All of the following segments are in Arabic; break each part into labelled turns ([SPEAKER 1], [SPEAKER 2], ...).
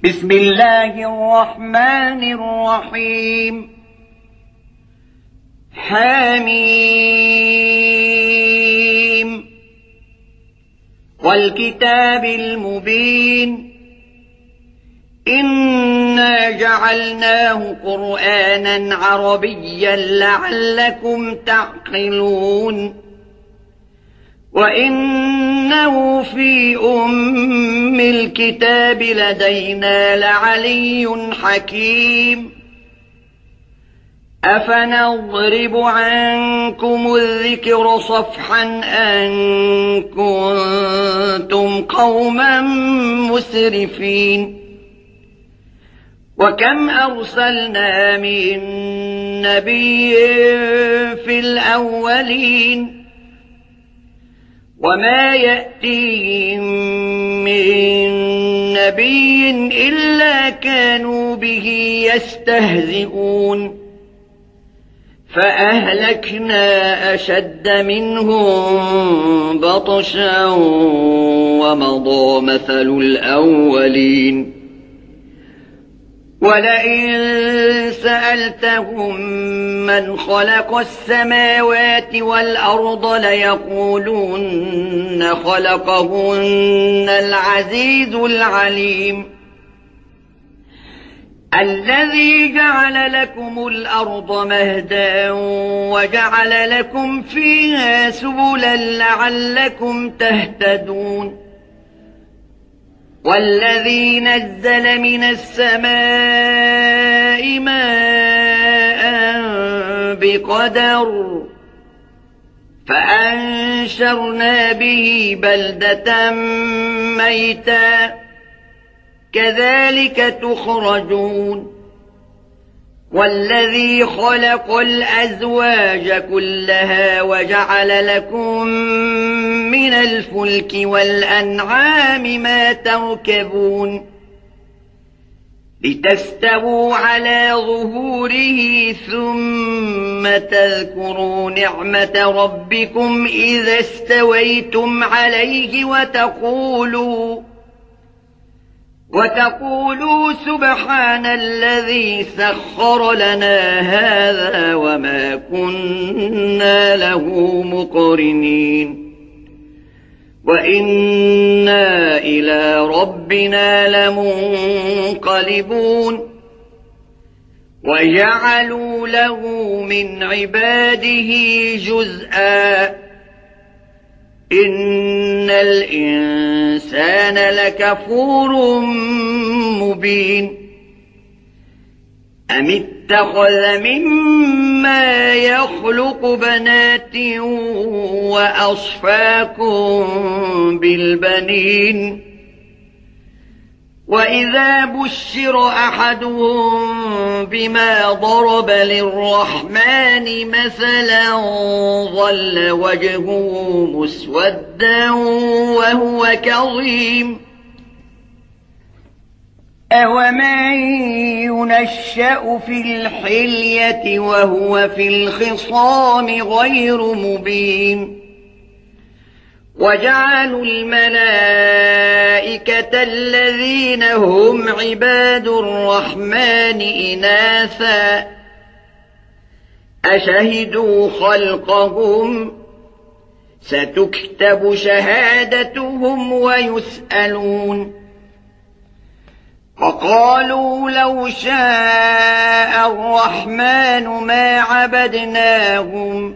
[SPEAKER 1] بسم الله الرحمن الرحيم حميم والكتاب المبين إنا جعلناه قرآنا عربيا لعلكم تعقلون وإنه في أم الكتاب لدينا لعلي حكيم أفنضرب عنكم الذكر صفحا أن كنتم قوما مسرفين وكم أرسلنا من نبي في الأولين وما يأتيهم من نبي إلا كانوا به يستهزئون فأهلكنا أشد منهم بطشا ومضى مثل الأولين ولئن سألتهم من خلق السماوات والأرض ليقولون خلقهن العزيز العليم الذي جعل لكم الأرض مهدا وجعل لكم فيها سبلا لعلكم تهتدون والذي نزل من السماء ماء بقدر فأنشرنا به بلدة ميتا كذلك تخرجون والذي خلق الأزواج كلها وجعل لكم من الفلك والأنعام ما تركبون لتستووا على ظهوره ثم تذكروا نعمة ربكم إذا استويتم عليه وتقولوا سبحان الذي سخر لنا هذا وما كنا له مقرنين وإنا إلى ربنا لمنقلبون وجعلوا له من عباده جزءا إن الإنسان لكفور مبين أم اتخذ مما يخلق بنات وأصفاكم بالبنين وإذا بشر أحدهم بما ضرب للرحمن مثلا ظل وجهه مسودا وهو كظيم أومن ينشأ في الحلية وهو في الخصام غير مبين وجعلوا الملائكة الذين هم عباد الرحمن إناثا أشهدوا خلقهم ستكتب شهادتهم ويسألون وقالوا لو شاء الرحمن ما عبدناهم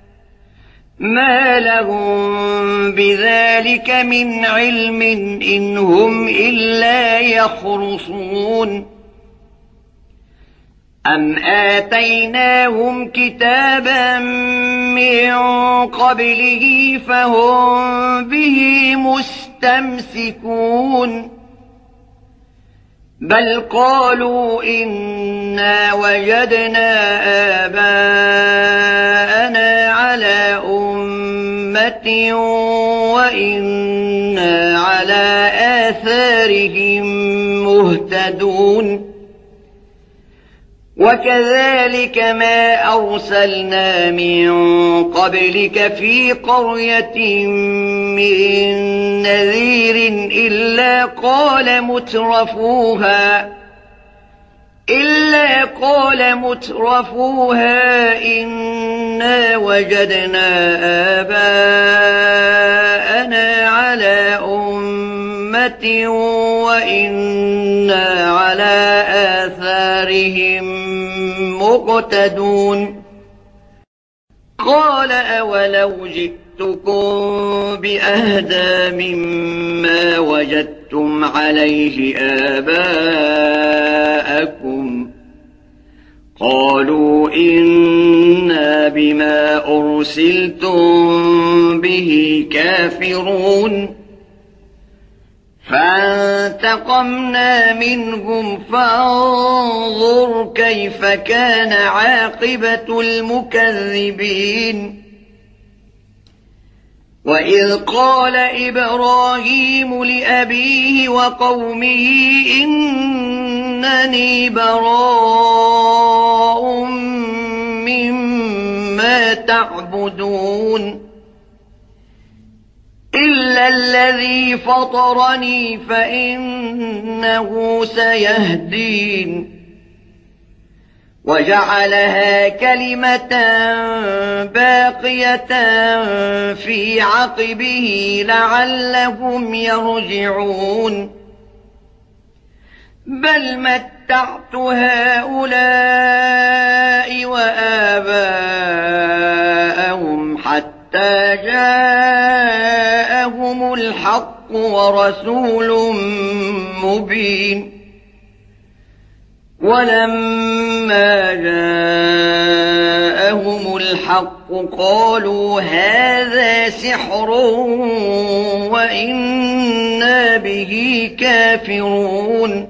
[SPEAKER 1] ما لهم بذلك من علم إن هم إلا يخرصون أم آتيناهم كتابا من قبله فهم به مستمسكون بل قالوا إنا وجدنا آباءنا على أمة وإنا على آثارهم مهتدون وكذلك ما أرسلنا من قبلك في قرية من نذير إلا قال مترفوها إنا وجدنا آباءنا على أمة وإنا على آثارهم مقتدون قال أولو جئتكم بأهدى مما وجدتم عليه آباءكم قالوا إنا بما أرسلتم به كافرون فانتقمنا منهم فانظر كيف كان عاقبة المكذبين وإذ قال إبراهيم لأبيه وقومه إنني براء مما تعبدون إلا الذي فطرني فإنه سيهدين وجعلها كلمة باقية في عقبه لعلهم يرجعون بل متعت هؤلاء وآباءهم حتى جاءهم الحق ورسول مبين ولما جاءهم الحق قالوا هذا سحر وإنا به كافرون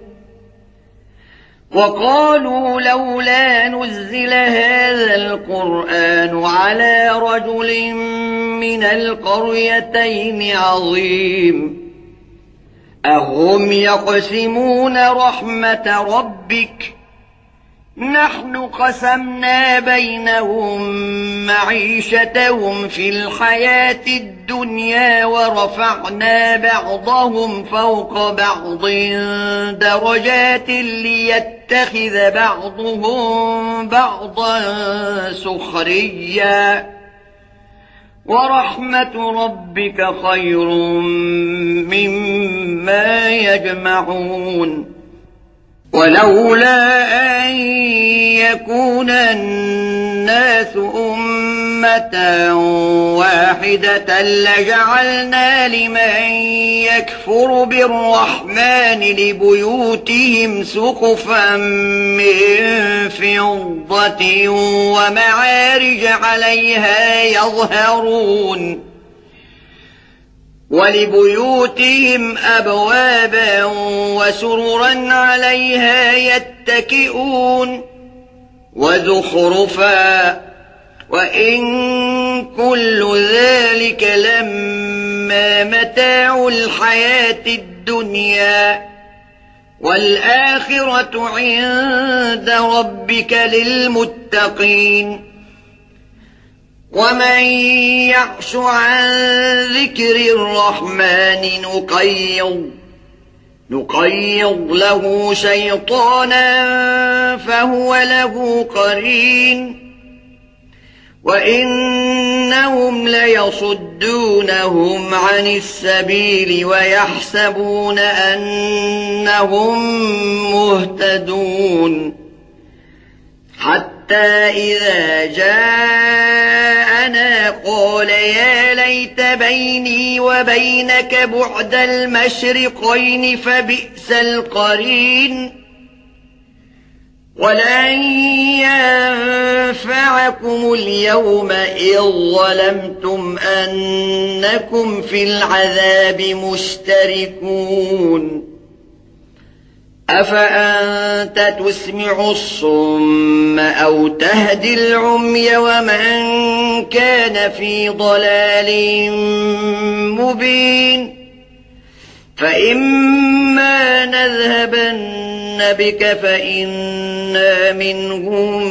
[SPEAKER 1] وقالوا لولا نزل هذا القرآن على رجل من القريتين عظيم أهم يقسمون رحمة ربك نحن قسمنا بينهم معيشتهم في الحياة الدنيا ورفعنا بعضهم فوق بعض درجات ليتخذ بعضهم بعضا سخريا ورحمة ربك خير مما يجمعون ولولا أن يكون الناس أمة واحدة لجعلنا لمن يكفر بالرحمن لبيوتهم سقفا من فضة ومعارج عليها يظهرون ولبيوتهم أبوابا وسررا عليها يتكئون وزخرفا وإن كل ذلك لما متاع الحياة الدنيا والآخرة عند ربك للمتقين ومن يعش عن ذكر الرحمن نقيض له شيطانا فهو له قرين وإنهم ليصدونهم عن السبيل ويحسبون أنهم مهتدون حتى إذا جاءنا قال يا ليت بيني وبينك بعد المشرقين فبئس القرين ولن ينفعكم اليوم إذ ظلمتم أنكم في العذاب مشتركون أفأنت تسمع الصم أو تهدي العمي ومن كان في ضلال مبين فإما نذهبن بك فإنا منهم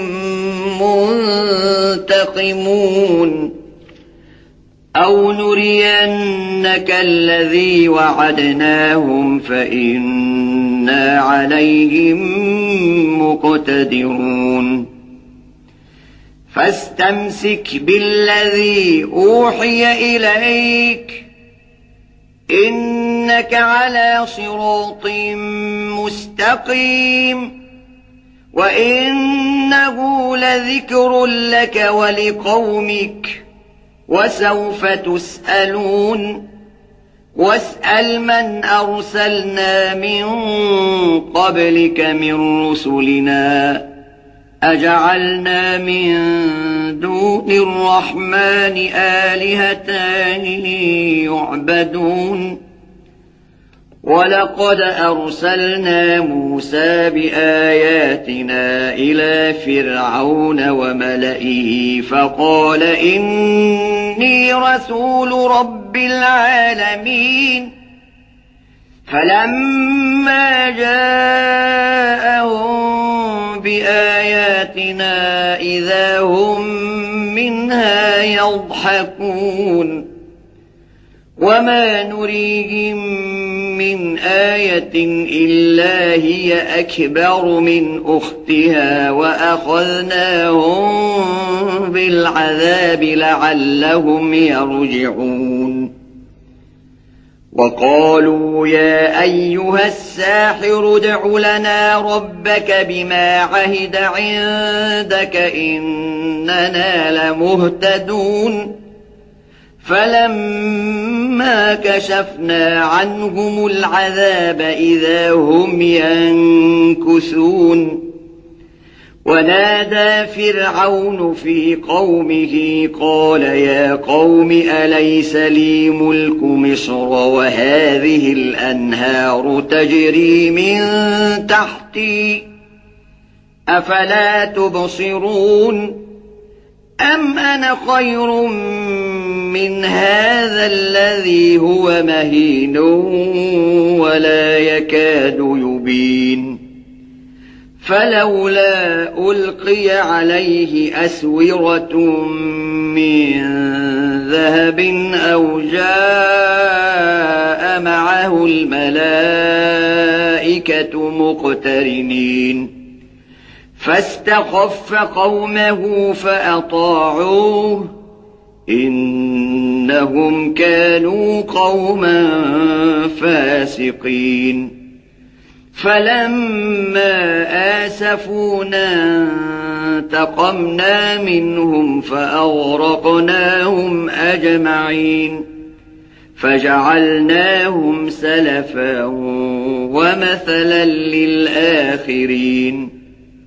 [SPEAKER 1] منتقمون أو نرينك الذي وعدناهم فإنا عليهم مقتدرون فاستمسك بالذي أوحي إليك إنك على صراط مستقيم وإنه لذكر لك ولقومك وسوف تسألون واسأل من أرسلنا من قبلك من رسلنا أجعلنا من دون الرحمن آلهة يعبدون ولقد أرسلنا موسى بآياتنا إلى فرعون وملئه فقال إني رسول رب العالمين فلما جاءهم بآياتنا إذا هم منها يضحكون وما نريهم من آية إلا هي أكبر من أختها وأخذناهم بالعذاب لعلهم يرجعون وقالوا يا أيها الساحر ادع لنا ربك بما عهد عندك إننا لمهتدون فلما كشفنا عنهم العذاب إذا هم ينكثون ونادى فرعون في قومه قال يا قوم أليس لي ملك مصر وهذه الأنهار تجري من تحتي أفلا تبصرون أم أنا خير من هذا الذي هو مهين ولا يكاد يبين فلولا ألقي عليه أسورة من ذهب أو جاء معه الملائكة مقترنين فاستخف قومه فأطاعوه إنهم كانوا قوما فاسقين فلما آسفونا انتقمنا منهم فأغرقناهم أجمعين فجعلناهم سلفا ومثلا للآخرين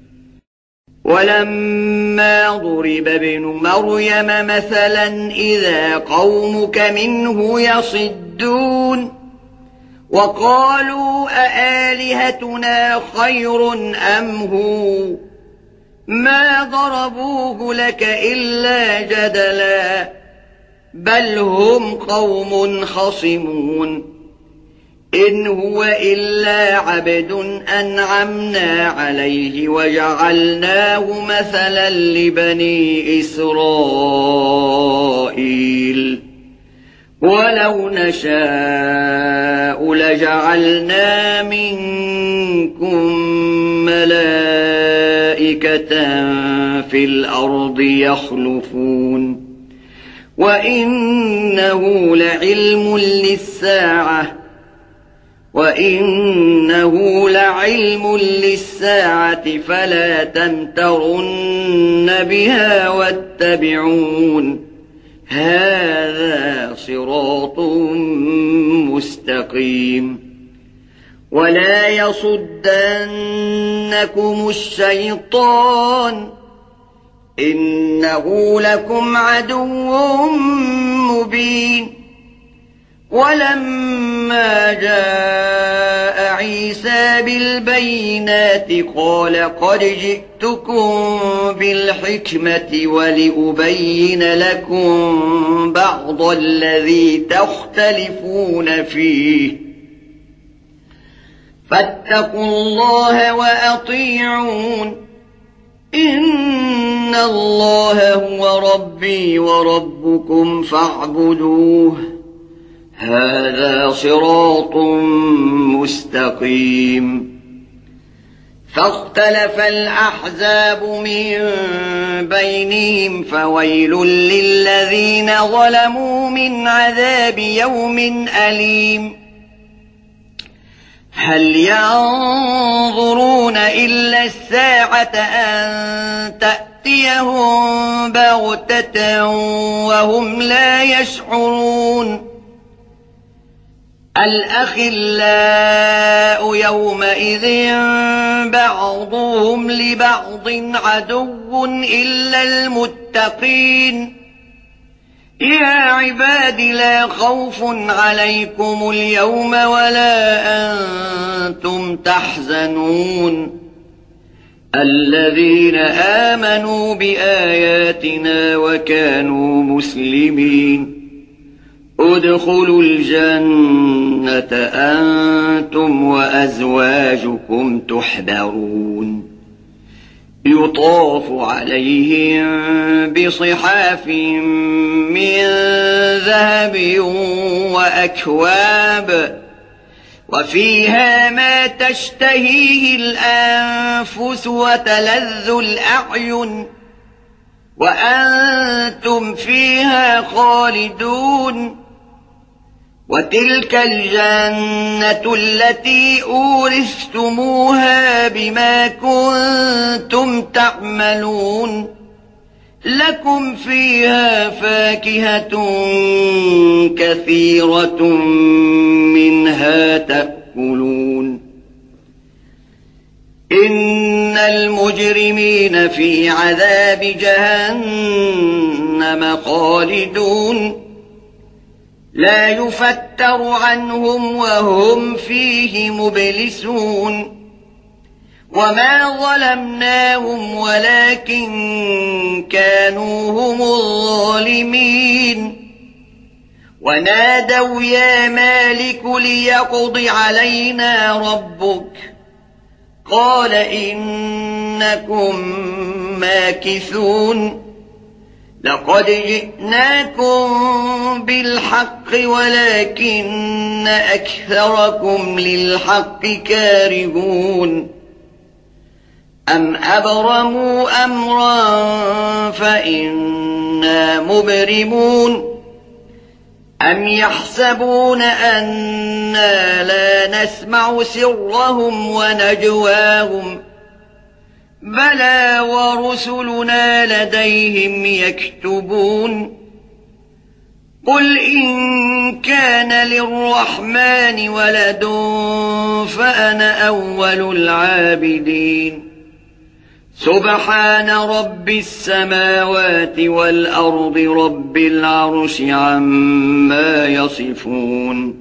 [SPEAKER 1] ولما ضرب ابن مريم مثلا إذا قومك منه يصدون وقالوا أآلهتنا خير أم هو ما ضربوه لك إلا جدلا بل هم قوم خصمون إن هو إلا عبد أنعمنا عليه وجعلناه مثلا لبني إسرائيل ولو نشاء لجعلنا منكم ملائكة في الأرض يخلفون وإنه لعلم للساعة فلا تمترن بها واتبعون هذا صراط مستقيم ولا يصدنكم الشيطان إنه لكم عدو مبين ولما جاء عيسى بالبينات قال قد جئتكم بالحكمة ولأبين لكم بعض الذي تختلفون فيه فاتقوا الله وأطيعون إن الله هو ربي وربكم فاعبدوه هذا صراط مستقيم فاختلف الأحزاب من بينهم فويل للذين ظلموا من عذاب يوم أليم هل ينظرون إلا الساعة أن تأتيهم بغتة وهم لا يشعرون الأخلاء يومئذ بعضهم لبعض عدو إلا المتقين يا عباد لا خوف عليكم اليوم ولا أنتم تحزنون الذين آمنوا بآياتنا وكانوا مسلمين ادخلوا الجنة أنتم وأزواجكم تحبرون يطاف عليهم بصحاف من ذهب وأكواب وفيها ما تشتهيه الأنفس وتلذ الأعين وأنتم فيها خالدون وتلك الجنة التي أورثتموها بما كنتم تعملون لكم فيها فاكهة كثيرة منها تأكلون إن المجرمين في عذاب جهنم خالدون لا يفتر عنهم وهم فيه مبلسون وما ظلمناهم ولكن كانوا هم الظالمين ونادوا يا مالك ليقض علينا ربك قال إنكم ماكثون لقد جئناكم بالحق ولكن أكثركم للحق كارهون أم أبرموا أمرا فإنا مبرمون أم يحسبون أنا لا نسمع سرهم ونجواهم بلى ورسلنا لديهم يكتبون قل إن كان للرحمن ولد فأنا أول العابدين سبحان رب السماوات والأرض رب العرش عما يصفون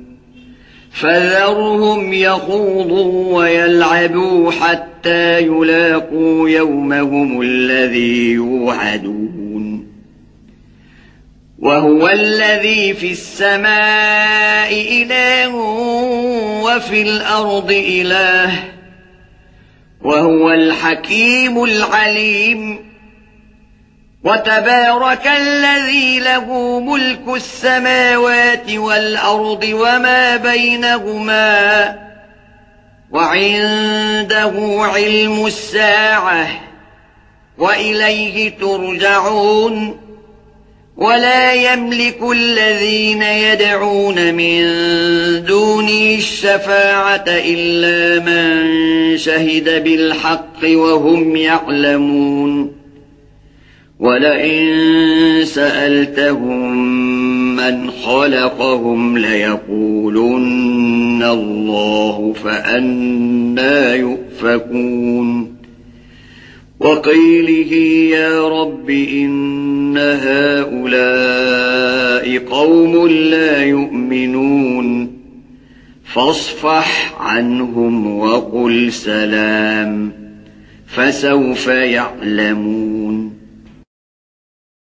[SPEAKER 1] فذرهم يخوضوا ويلعبوا حتى يلاقوا يومهم الذي يوعدون وهو الذي في السماء إله وفي الأرض إله وهو الحكيم العليم وتبارك الذي له ملك السماوات والأرض وما بينهما وعنده علم الساعة وإليه ترجعون ولا يملك الذين يدعون من دونه الشفاعة إلا من شهد بالحق وهم يعلمون ولئن سألتهم من خلقهم ليقولن الله فأنى يؤفكون وقيله يا رب إن هؤلاء قوم لا يؤمنون فاصفح عنهم وقل سلام فسوف يعلمون